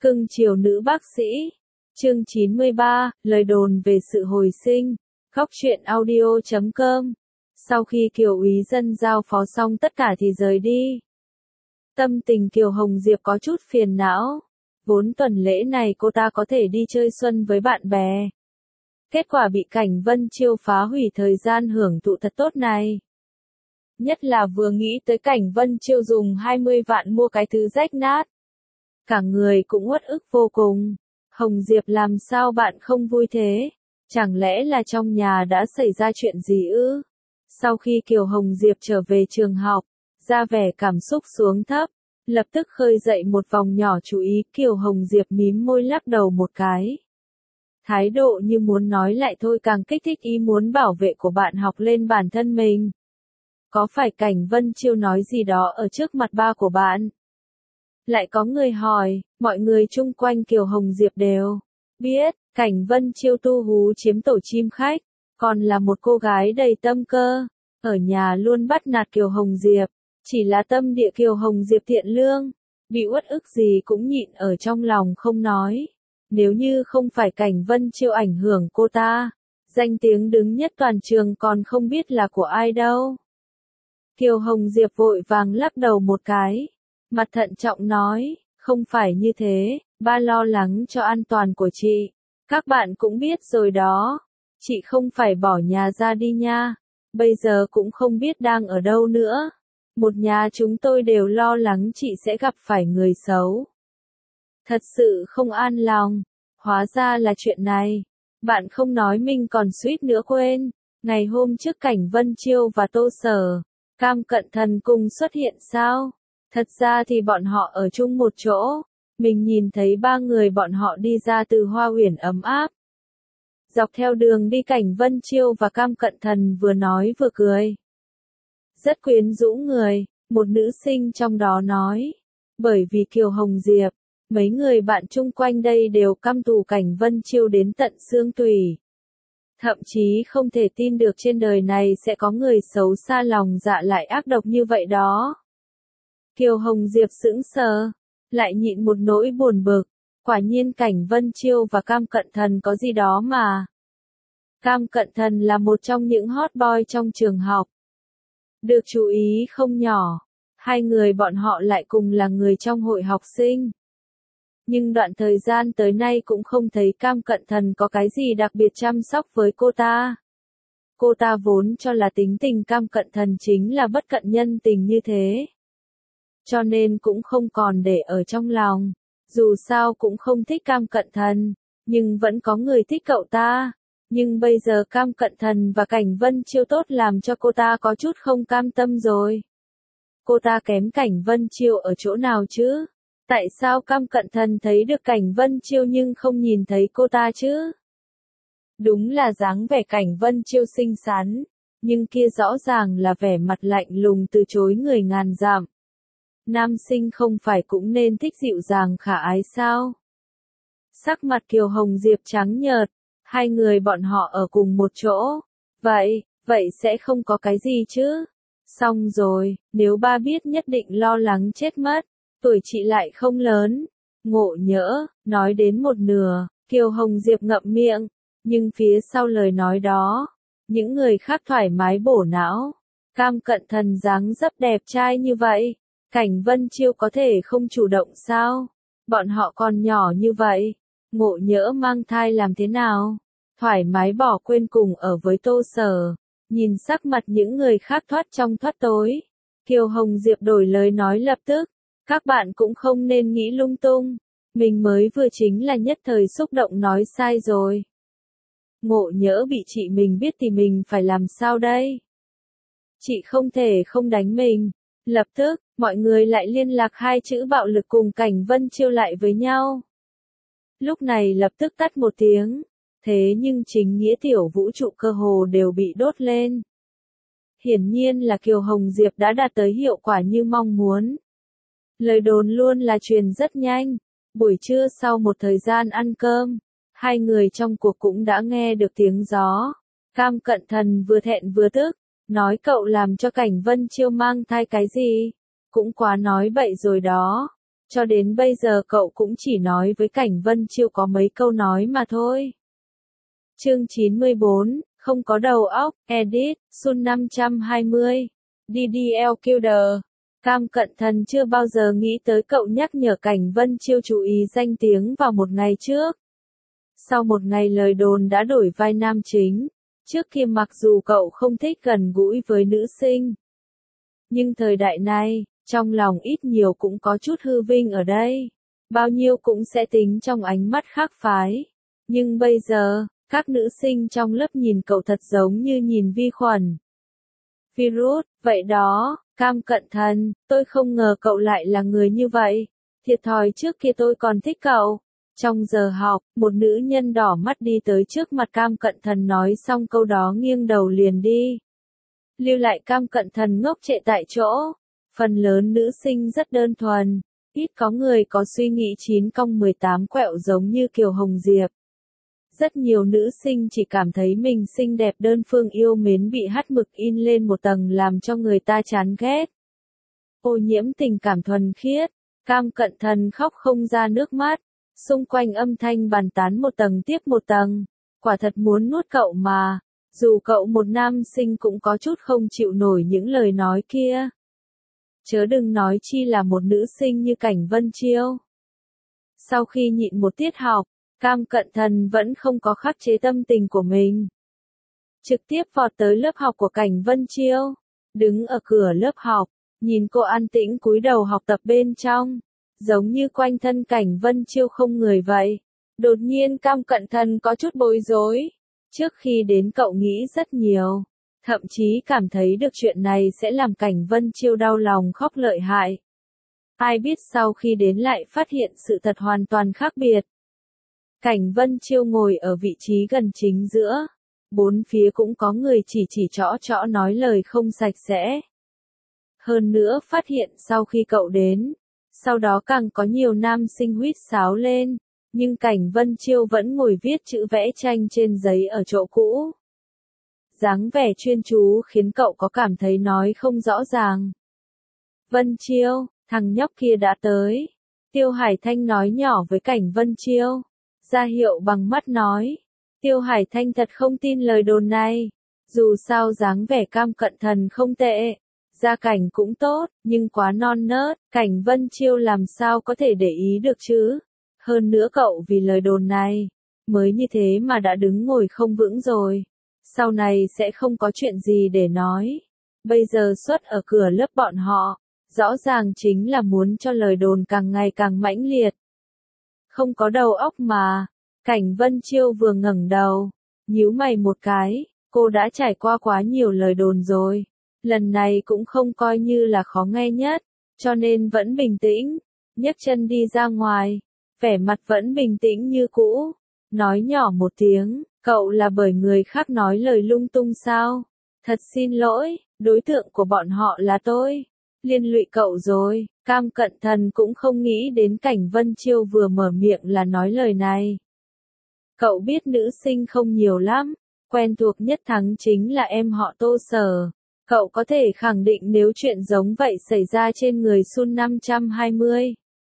Cưng chiều nữ bác sĩ. Chương 93, lời đồn về sự hồi sinh. Góc truyện audio.com. Sau khi Kiều úy dân giao phó xong tất cả thì rời đi. Tâm tình Kiều Hồng Diệp có chút phiền não. Vốn tuần lễ này cô ta có thể đi chơi xuân với bạn bè. Kết quả bị Cảnh Vân Chiêu phá hủy thời gian hưởng thụ thật tốt này. Nhất là vừa nghĩ tới Cảnh Vân Chiêu dùng 20 vạn mua cái thứ rách nát. Cả người cũng uất ức vô cùng. Hồng Diệp làm sao bạn không vui thế? Chẳng lẽ là trong nhà đã xảy ra chuyện gì ư? Sau khi Kiều Hồng Diệp trở về trường học, ra vẻ cảm xúc xuống thấp, lập tức khơi dậy một vòng nhỏ chú ý. Kiều Hồng Diệp mím môi lắc đầu một cái. Thái độ như muốn nói lại thôi càng kích thích ý muốn bảo vệ của bạn học lên bản thân mình. Có phải Cảnh Vân Chiêu nói gì đó ở trước mặt ba của bạn? Lại có người hỏi, mọi người chung quanh Kiều Hồng Diệp đều biết, Cảnh Vân Chiêu tu hú chiếm tổ chim khách, còn là một cô gái đầy tâm cơ, ở nhà luôn bắt nạt Kiều Hồng Diệp, chỉ là tâm địa Kiều Hồng Diệp thiện lương, bị uất ức gì cũng nhịn ở trong lòng không nói. Nếu như không phải Cảnh Vân Chiêu ảnh hưởng cô ta, danh tiếng đứng nhất toàn trường còn không biết là của ai đâu. Kiều Hồng Diệp vội vàng lắc đầu một cái. Mặt thận trọng nói, không phải như thế, ba lo lắng cho an toàn của chị. Các bạn cũng biết rồi đó, chị không phải bỏ nhà ra đi nha, bây giờ cũng không biết đang ở đâu nữa. Một nhà chúng tôi đều lo lắng chị sẽ gặp phải người xấu. Thật sự không an lòng, hóa ra là chuyện này. Bạn không nói mình còn suýt nữa quên, ngày hôm trước Cảnh Vân Chiêu và Tô Sở, Cam Cận Thần cùng xuất hiện sao? Thật ra thì bọn họ ở chung một chỗ, mình nhìn thấy ba người bọn họ đi ra từ Hoa Uyển ấm áp. Dọc theo đường đi Cảnh Vân Chiêu và Cam Cận Thần vừa nói vừa cười. Rất quyến rũ người, một nữ sinh trong đó nói. Bởi vì Kiều Hồng Diệp, mấy người bạn chung quanh đây đều căm thù Cảnh Vân Chiêu đến tận xương tủy. Thậm chí không thể tin được trên đời này sẽ có người xấu xa lòng dạ lại ác độc như vậy đó. Kiều Hồng Diệp sững sờ, lại nhịn một nỗi buồn bực, quả nhiên Cảnh Vân Chiêu và Cam Cận Thần có gì đó mà. Cam Cận Thần là một trong những hot boy trong trường học. Được chú ý không nhỏ, hai người bọn họ lại cùng là người trong hội học sinh. Nhưng đoạn thời gian tới nay cũng không thấy Cam Cận Thần có cái gì đặc biệt chăm sóc với cô ta. Cô ta vốn cho là tính tình Cam Cận Thần chính là bất cận nhân tình như thế. Cho nên cũng không còn để ở trong lòng. Dù sao cũng không thích Cam Cận Thần, nhưng vẫn có người thích cậu ta. Nhưng bây giờ Cam Cận Thần và Cảnh Vân Chiêu tốt làm cho cô ta có chút không cam tâm rồi. Cô ta kém Cảnh Vân Chiêu ở chỗ nào chứ? Tại sao Cam Cận Thần thấy được Cảnh Vân Chiêu nhưng không nhìn thấy cô ta chứ? Đúng là dáng vẻ Cảnh Vân Chiêu xinh xắn, nhưng kia rõ ràng là vẻ mặt lạnh lùng từ chối người ngàn dặm. Nam sinh không phải cũng nên thích dịu dàng khả ái sao? Sắc mặt Kiều Hồng Diệp trắng nhợt, hai người bọn họ ở cùng một chỗ. Vậy sẽ không có cái gì chứ? Xong rồi, nếu ba biết nhất định lo lắng chết mất, tuổi chị lại không lớn. Ngộ nhỡ, nói đến một nửa, Kiều Hồng Diệp ngậm miệng, nhưng phía sau lời nói đó, những người khác thoải mái bổ não. Cam Cận Thần dáng dấp đẹp trai như vậy. Cảnh Vân Chiêu có thể không chủ động sao? Bọn họ còn nhỏ như vậy, ngộ nhỡ mang thai làm thế nào? Thoải mái bỏ quên cùng ở với Tô Sở, nhìn sắc mặt những người khác thoát trong thoát tối. Kiều Hồng Diệp đổi lời nói lập tức, các bạn cũng không nên nghĩ lung tung, mình mới vừa chính là nhất thời xúc động nói sai rồi. Ngộ nhỡ bị chị mình biết thì mình phải làm sao đây? Chị không thể không đánh mình. Lập tức, mọi người lại liên lạc hai chữ bạo lực cùng Cảnh Vân Chiêu lại với nhau. Lúc này lập tức tắt một tiếng, thế nhưng chính nghĩa tiểu vũ trụ cơ hồ đều bị đốt lên. Hiển nhiên là Kiều Hồng Diệp đã đạt tới hiệu quả như mong muốn. Lời đồn luôn là truyền rất nhanh, buổi trưa sau một thời gian ăn cơm, hai người trong cuộc cũng đã nghe được tiếng gió. Cam Cận Thần vừa thẹn vừa tức. Nói cậu làm cho Cảnh Vân Chiêu mang thai cái gì? Cũng quá nói bậy rồi đó. Cho đến bây giờ cậu cũng chỉ nói với Cảnh Vân Chiêu có mấy câu nói mà thôi. Chương 94, không có đầu óc, edit, Sun 520, DDL Killer. Cam Cận Thần chưa bao giờ nghĩ tới cậu nhắc nhở Cảnh Vân Chiêu chú ý danh tiếng vào một ngày trước. Sau một ngày lời đồn đã đổi vai nam chính. Trước kia mặc dù cậu không thích gần gũi với nữ sinh, nhưng thời đại này, trong lòng ít nhiều cũng có chút hư vinh ở đây. Bao nhiêu cũng sẽ tính trong ánh mắt khác phái. Nhưng bây giờ, các nữ sinh trong lớp nhìn cậu thật giống như nhìn vi khuẩn. Virus, vậy đó, Cam Cận Thần, tôi không ngờ cậu lại là người như vậy. Thiệt thòi trước kia tôi còn thích cậu. Trong giờ học, một nữ nhân đỏ mắt đi tới trước mặt Cam Cận Thần nói xong câu đó nghiêng đầu liền đi. Lưu lại Cam Cận Thần ngốc trệ tại chỗ. Phần lớn nữ sinh rất đơn thuần. Ít có người có suy nghĩ 9/18 quẹo giống như Kiều Hồng Diệp. Rất nhiều nữ sinh chỉ cảm thấy mình xinh đẹp đơn phương yêu mến bị hắt mực in lên một tầng làm cho người ta chán ghét. Ô nhiễm tình cảm thuần khiết. Cam Cận Thần khóc không ra nước mắt. Xung quanh âm thanh bàn tán một tầng tiếp một tầng. Quả thật muốn nuốt cậu mà. Dù cậu một nam sinh cũng có chút không chịu nổi những lời nói kia. Chớ đừng nói chi là một nữ sinh như Cảnh Vân Chiêu. Sau khi nhịn một tiết học, Cam Cận Thần vẫn không có khắc chế tâm tình của mình. Trực tiếp vọt tới lớp học của Cảnh Vân Chiêu. Đứng ở cửa lớp học, nhìn cô an tĩnh cúi đầu học tập bên trong. Giống như quanh thân Cảnh Vân Chiêu không người vậy. Đột nhiên Cam Cận Thần có chút bối rối. Trước khi đến cậu nghĩ rất nhiều. Thậm chí cảm thấy được chuyện này sẽ làm Cảnh Vân Chiêu đau lòng khóc lợi hại. Ai biết sau khi đến lại phát hiện sự thật hoàn toàn khác biệt. Cảnh Vân Chiêu ngồi ở vị trí gần chính giữa. Bốn phía cũng có người chỉ trõ nói lời không sạch sẽ. Hơn nữa phát hiện sau khi cậu đến, sau đó càng có nhiều nam sinh huýt sáo lên, nhưng Cảnh Vân Chiêu vẫn ngồi viết chữ vẽ tranh trên giấy ở chỗ cũ. Dáng vẻ chuyên chú khiến cậu có cảm thấy nói không rõ ràng. Vân Chiêu, thằng nhóc kia đã tới. Tiêu Hải Thanh nói nhỏ với Cảnh Vân Chiêu. Ra hiệu bằng mắt nói. Tiêu Hải Thanh thật không tin lời đồn này. Dù sao dáng vẻ Cam Cận Thần không tệ. Gia cảnh cũng tốt, nhưng quá non nớt. Cảnh Vân Chiêu làm sao có thể để ý được chứ. Hơn nữa cậu vì lời đồn này, mới như thế mà đã đứng ngồi không vững rồi. Sau này sẽ không có chuyện gì để nói. Bây giờ xuất ở cửa lớp bọn họ, rõ ràng chính là muốn cho lời đồn càng ngày càng mãnh liệt. Không có đầu óc mà. Cảnh Vân Chiêu vừa ngẩng đầu, nhíu mày một cái, cô đã trải qua quá nhiều lời đồn rồi. Lần này cũng không coi như là khó nghe nhất, cho nên vẫn bình tĩnh, nhấc chân đi ra ngoài, vẻ mặt vẫn bình tĩnh như cũ, nói nhỏ một tiếng, cậu là bởi người khác nói lời lung tung sao? Thật xin lỗi, đối tượng của bọn họ là tôi, liên lụy cậu rồi. Cam Cận Thần cũng không nghĩ đến Cảnh Vân Chiêu vừa mở miệng là nói lời này. Cậu biết nữ sinh không nhiều lắm, quen thuộc nhất thắng chính là em họ Tô Sở. Cậu có thể khẳng định nếu chuyện giống vậy xảy ra trên người Sun 520.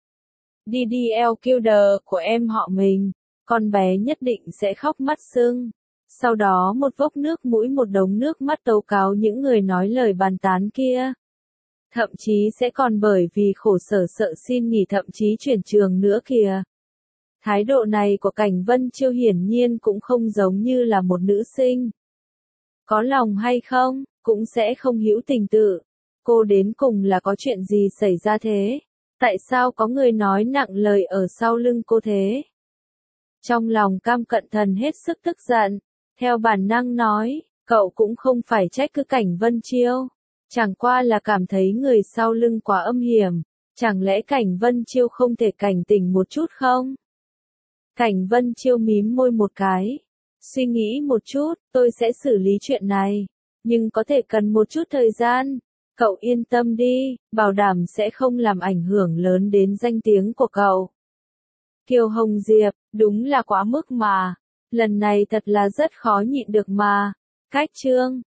DDL Killer của em họ mình, con bé nhất định sẽ khóc mắt sưng. Sau đó một vốc nước mũi một đống nước mắt tố cáo những người nói lời bàn tán kia. Thậm chí sẽ còn bởi vì khổ sở sợ xin nghỉ thậm chí chuyển trường nữa kìa. Thái độ này của Cảnh Vân Chiêu hiển nhiên cũng không giống như là một nữ sinh. Có lòng hay không, cũng sẽ không hữu tình tự. Cô đến cùng là có chuyện gì xảy ra thế? Tại sao có người nói nặng lời ở sau lưng cô thế? Trong lòng Cam Cận Thần hết sức tức giận, theo bản năng nói, cậu cũng không phải trách cứ Cảnh Vân Chiêu. Chẳng qua là cảm thấy người sau lưng quá âm hiểm, chẳng lẽ Cảnh Vân Chiêu không thể cảnh tỉnh một chút không? Cảnh Vân Chiêu mím môi một cái, suy nghĩ một chút, tôi sẽ xử lý chuyện này, nhưng có thể cần một chút thời gian. Cậu yên tâm đi, bảo đảm sẽ không làm ảnh hưởng lớn đến danh tiếng của cậu. Kiều Hồng Diệp, đúng là quá mức mà, lần này thật là rất khó nhịn được mà. Cách chương